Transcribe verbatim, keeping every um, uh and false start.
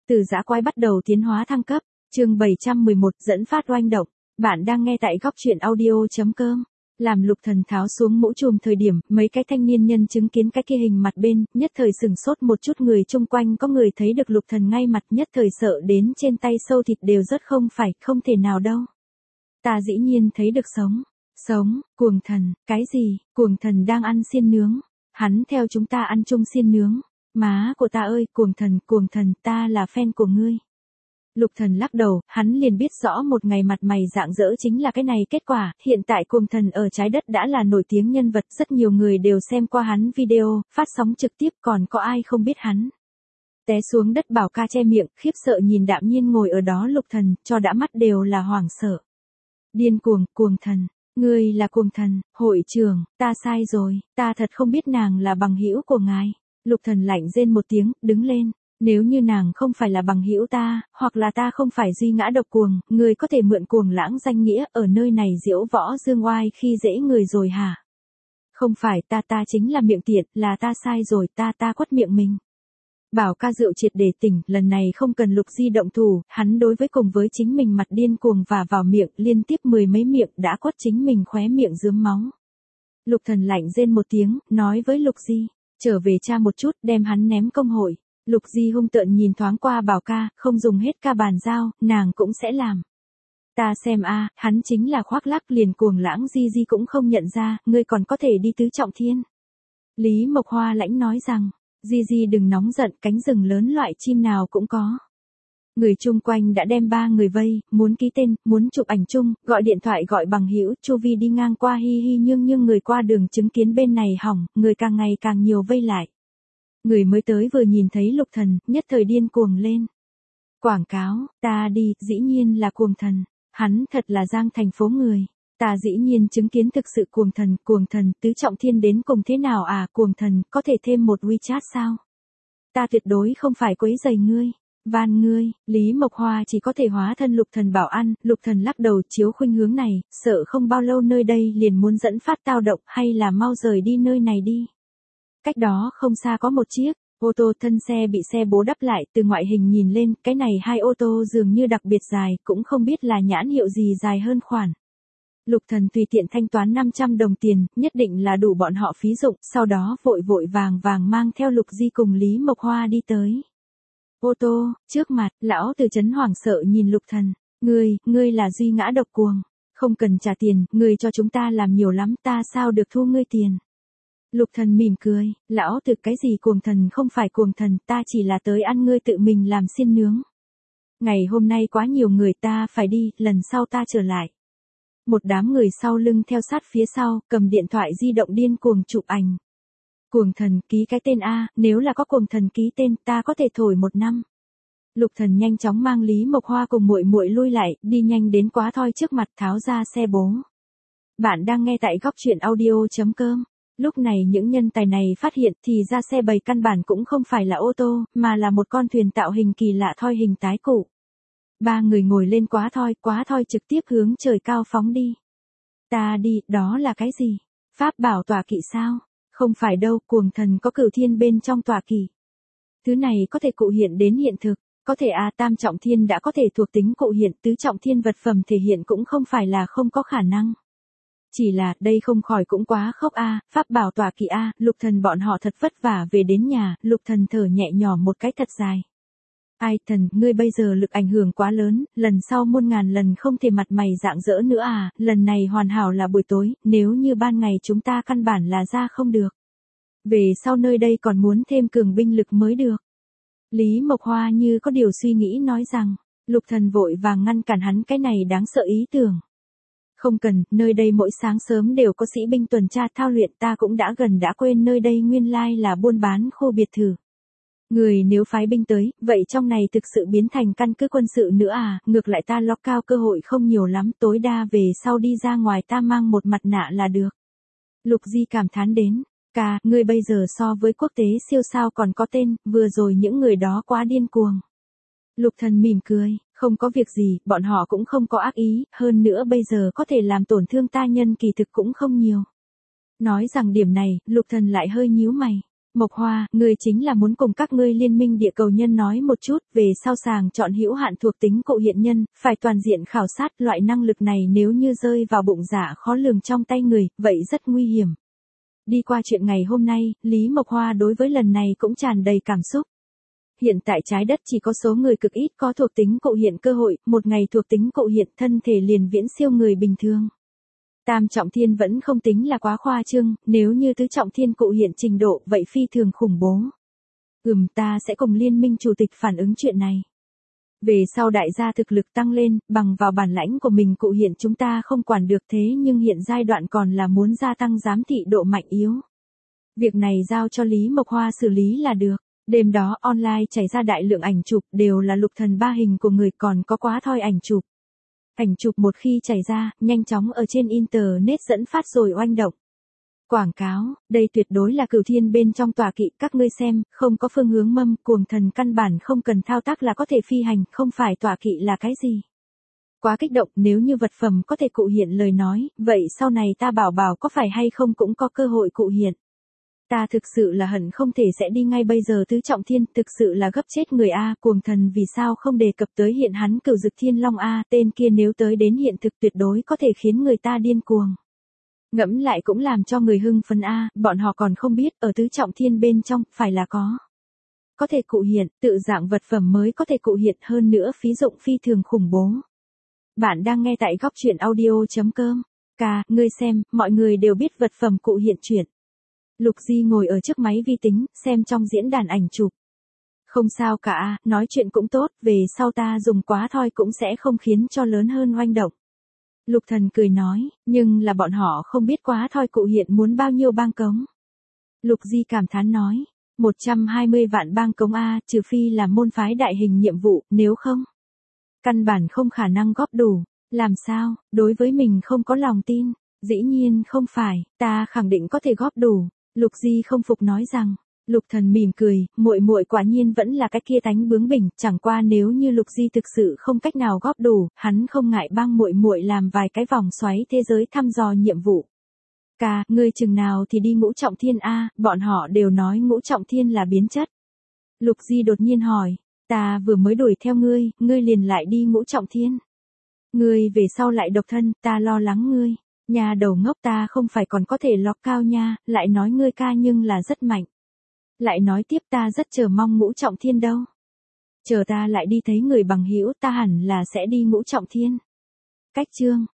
Từ dã quái bắt đầu tiến hóa thăng cấp, chương bảy trăm mười một dẫn phát oanh động. Bạn đang nghe tại góc truyện audio chấm com. Làm Lục Thần tháo xuống mũ trùm thời điểm, mấy cái thanh niên nhân chứng kiến cái kia hình mặt bên, nhất thời sừng sốt một chút, người chung quanh có người thấy được Lục Thần ngay mặt, nhất thời sợ đến trên tay sâu thịt đều rất không phải, không thể nào đâu. Ta dĩ nhiên thấy được sống. Sống, cuồng thần, cái gì, cuồng thần đang ăn xiên nướng. Hắn theo chúng ta ăn chung xiên nướng. Má của ta ơi, cuồng thần, cuồng thần, ta là fan của ngươi. Lục Thần lắc đầu, hắn liền biết rõ một ngày mặt mày rạng rỡ chính là cái này kết quả, hiện tại cuồng thần ở trái đất đã là nổi tiếng nhân vật, rất nhiều người đều xem qua hắn video, phát sóng trực tiếp, còn có ai không biết hắn. Té xuống đất Bảo Ca che miệng, khiếp sợ nhìn đạm nhiên ngồi ở đó Lục Thần, cho đã mắt đều là hoảng sợ. Điên cuồng, cuồng thần. Ngươi là cuồng thần, hội trưởng, ta sai rồi, ta thật không biết nàng là bằng hữu của ngài. Lục Thần lạnh rên một tiếng, đứng lên. Nếu như nàng không phải là bằng hữu ta, hoặc là ta không phải duy ngã độc cuồng, ngươi có thể mượn cuồng lãng danh nghĩa ở nơi này diễu võ dương oai khi dễ người rồi hả? Không phải, ta ta chính là miệng tiện, là ta sai rồi, ta ta quất miệng mình. Bảo Ca rượu triệt để tỉnh, lần này không cần Lục Di động thủ, hắn đối với cùng với chính mình mặt điên cuồng và vào miệng, liên tiếp mười mấy miệng đã quất chính mình khóe miệng rướm máu. Lục Thần lạnh rên một tiếng, nói với Lục Di, trở về cha một chút, đem hắn ném công hội. Lục Di hung tợn nhìn thoáng qua Bảo Ca, không dùng hết ca bàn giao, nàng cũng sẽ làm. Ta xem a, hắn chính là khoác lác, liền cuồng lãng Di Di cũng không nhận ra, ngươi còn có thể đi tứ trọng thiên. Lý Mộc Hoa lãnh nói rằng, Di Di đừng nóng giận, cánh rừng lớn loại chim nào cũng có. Người chung quanh đã đem ba người vây, muốn ký tên, muốn chụp ảnh chung, gọi điện thoại gọi bằng hữu, Chu Vi đi ngang qua hi hi nhưng nhưng người qua đường chứng kiến bên này hỏng, người càng ngày càng nhiều vây lại. Người mới tới vừa nhìn thấy Lục Thần, nhất thời điên cuồng lên. Quảng cáo, ta đi, dĩ nhiên là cuồng thần, hắn thật là Giang thành phố người. Ta dĩ nhiên chứng kiến thực sự cuồng thần, cuồng thần, tứ trọng thiên đến cùng thế nào à, cuồng thần, có thể thêm một WeChat sao? Ta tuyệt đối không phải quấy rầy ngươi, van ngươi, Lý Mộc Hoa chỉ có thể hóa thân Lục Thần bảo ăn, Lục Thần lắc đầu chiếu khuynh hướng này, sợ không bao lâu nơi đây liền muốn dẫn phát tao động, hay là mau rời đi nơi này đi. Cách đó không xa có một chiếc ô tô thân xe bị xe bố đắp lại, từ ngoại hình nhìn lên, cái này hai ô tô dường như đặc biệt dài, cũng không biết là nhãn hiệu gì dài hơn khoản. Lục Thần tùy tiện thanh toán năm trăm đồng tiền, nhất định là đủ bọn họ phí dụng, sau đó vội vội vàng vàng mang theo Lục Di cùng Lý Mộc Hoa đi tới. Ô tô, trước mặt, lão từ trấn hoảng sợ nhìn Lục Thần, ngươi, ngươi là duy ngã độc cuồng, không cần trả tiền, ngươi cho chúng ta làm nhiều lắm, ta sao được thu ngươi tiền. Lục Thần mỉm cười, lão từ cái gì cuồng thần không phải cuồng thần, ta chỉ là tới ăn ngươi tự mình làm xiên nướng. Ngày hôm nay quá nhiều người, ta phải đi, lần sau ta trở lại. Một đám người sau lưng theo sát phía sau, cầm điện thoại di động điên cuồng chụp ảnh. Cuồng thần, ký cái tên A, nếu là có cuồng thần ký tên, ta có thể thổi một năm. Lục Thần nhanh chóng mang Lý Mộc Hoa cùng muội muội lui lại, đi nhanh đến Quá Thoi trước mặt, tháo ra xe bố. Bạn đang nghe tại góc truyện audio chấm com. Lúc này những nhân tài này phát hiện thì ra xe bầy căn bản cũng không phải là ô tô, mà là một con thuyền tạo hình kỳ lạ thoi hình tái cụ. Ba người ngồi lên Quá Thoi, Quá Thoi trực tiếp hướng trời cao phóng đi. Ta đi, đó là cái gì? Pháp bảo tọa kỵ sao? Không phải đâu, cuồng thần có cửu thiên bên trong tọa kỵ. Thứ này có thể cụ hiện đến hiện thực, có thể a, tam trọng thiên đã có thể thuộc tính cụ hiện, tứ trọng thiên vật phẩm thể hiện cũng không phải là không có khả năng. Chỉ là, đây không khỏi cũng quá khốc a, pháp bảo tọa kỵ a, Lục Thần bọn họ thật vất vả về đến nhà, Lục Thần thở nhẹ nhõm một cái thật dài. Ai thần, ngươi bây giờ lực ảnh hưởng quá lớn, lần sau muôn ngàn lần không thể mặt mày rạng rỡ nữa à, lần này hoàn hảo là buổi tối, nếu như ban ngày chúng ta căn bản là ra không được. Về sau nơi đây còn muốn thêm cường binh lực mới được. Lý Mộc Hoa như có điều suy nghĩ nói rằng, Lục Thần vội vàng ngăn cản hắn cái này đáng sợ ý tưởng. Không cần, nơi đây mỗi sáng sớm đều có sĩ binh tuần tra thao luyện, ta cũng đã gần đã quên nơi đây nguyên lai là buôn bán khu biệt thự. Người nếu phái binh tới, vậy trong này thực sự biến thành căn cứ quân sự nữa à, ngược lại ta lock cao cơ hội không nhiều lắm, tối đa về sau đi ra ngoài ta mang một mặt nạ là được. Lục Di cảm thán đến, ca, ngươi bây giờ so với quốc tế siêu sao còn có tên, vừa rồi những người đó quá điên cuồng. Lục Thần mỉm cười, không có việc gì, bọn họ cũng không có ác ý, hơn nữa bây giờ có thể làm tổn thương ta nhân kỳ thực cũng không nhiều. Nói rằng điểm này, Lục Thần lại hơi nhíu mày. Mộc Hoa, ngươi chính là muốn cùng các ngươi liên minh địa cầu nhân nói một chút về sau sàng chọn hữu hạn thuộc tính cụ hiện nhân, phải toàn diện khảo sát loại năng lực này nếu như rơi vào bụng dạ khó lường trong tay người, vậy rất nguy hiểm. Đi qua chuyện ngày hôm nay, Lý Mộc Hoa đối với lần này cũng tràn đầy cảm xúc. Hiện tại trái đất chỉ có số người cực ít có thuộc tính cụ hiện cơ hội, một ngày thuộc tính cụ hiện thân thể liền viễn siêu người bình thường. Tam trọng thiên vẫn không tính là quá khoa trương, nếu như tứ trọng thiên cụ hiện trình độ vậy phi thường khủng bố. Ừm ta sẽ cùng liên minh chủ tịch phản ứng chuyện này. Về sau đại gia thực lực tăng lên, bằng vào bản lãnh của mình cụ hiện chúng ta không quản được thế nhưng hiện giai đoạn còn là muốn gia tăng giám thị độ mạnh yếu. Việc này giao cho Lý Mộc Hoa xử lý là được. Đêm đó online chảy ra đại lượng ảnh chụp đều là lục thần ba hình của người còn có quá thoi ảnh chụp. Ảnh chụp một khi chảy ra, nhanh chóng ở trên internet dẫn phát rồi oanh động. Quảng cáo, đây tuyệt đối là cửu thiên bên trong tọa kỵ, các ngươi xem, không có phương hướng mâm, cuồng thần căn bản không cần thao tác là có thể phi hành, không phải tọa kỵ là cái gì. Quá kích động, nếu như vật phẩm có thể cụ hiện lời nói, vậy sau này ta bảo bảo có phải hay không cũng có cơ hội cụ hiện. Ta thực sự là hận không thể sẽ đi ngay bây giờ tứ trọng thiên, thực sự là gấp chết người A, cuồng thần vì sao không đề cập tới hiện hắn cửu dực thiên long A, tên kia nếu tới đến hiện thực tuyệt đối có thể khiến người ta điên cuồng. Ngẫm lại cũng làm cho người hưng phấn A, bọn họ còn không biết, ở tứ trọng thiên bên trong, phải là có. Có thể cụ hiện, tự dạng vật phẩm mới có thể cụ hiện hơn nữa phí dụng phi thường khủng bố. Bạn đang nghe tại góc truyện audio.com. Ca, ngươi xem, mọi người đều biết vật phẩm cụ hiện chuyện. Lục Di ngồi ở trước máy vi tính, xem trong diễn đàn ảnh chụp. Không sao cả, nói chuyện cũng tốt, về sau ta dùng quá thoi cũng sẽ không khiến cho lớn hơn oanh động. Lục Thần cười nói, nhưng là bọn họ không biết quá thoi cụ hiện muốn bao nhiêu bang cống. Lục Di cảm thán nói, một trăm hai mươi vạn bang cống A, trừ phi là môn phái đại hình nhiệm vụ, nếu không. Căn bản không khả năng góp đủ, làm sao, đối với mình không có lòng tin, dĩ nhiên không phải, ta khẳng định có thể góp đủ. Lục Di không phục nói rằng, Lục Thần mỉm cười, muội muội quả nhiên vẫn là cái kia tánh bướng bỉnh, chẳng qua nếu như Lục Di thực sự không cách nào góp đủ, hắn không ngại bang muội muội làm vài cái vòng xoáy thế giới thăm dò nhiệm vụ. Ca, ngươi chừng nào thì đi ngũ trọng thiên A, bọn họ đều nói ngũ trọng thiên là biến chất. Lục Di đột nhiên hỏi, ta vừa mới đuổi theo ngươi, ngươi liền lại đi ngũ trọng thiên. Ngươi về sau lại độc thân, ta lo lắng ngươi. Nhà đầu ngốc ta không phải còn có thể lọc cao nha, lại nói ngươi ca nhưng là rất mạnh. Lại nói tiếp ta rất chờ mong ngũ trọng thiên đâu. Chờ ta lại đi thấy người bằng hữu ta hẳn là sẽ đi ngũ trọng thiên. Cách chương.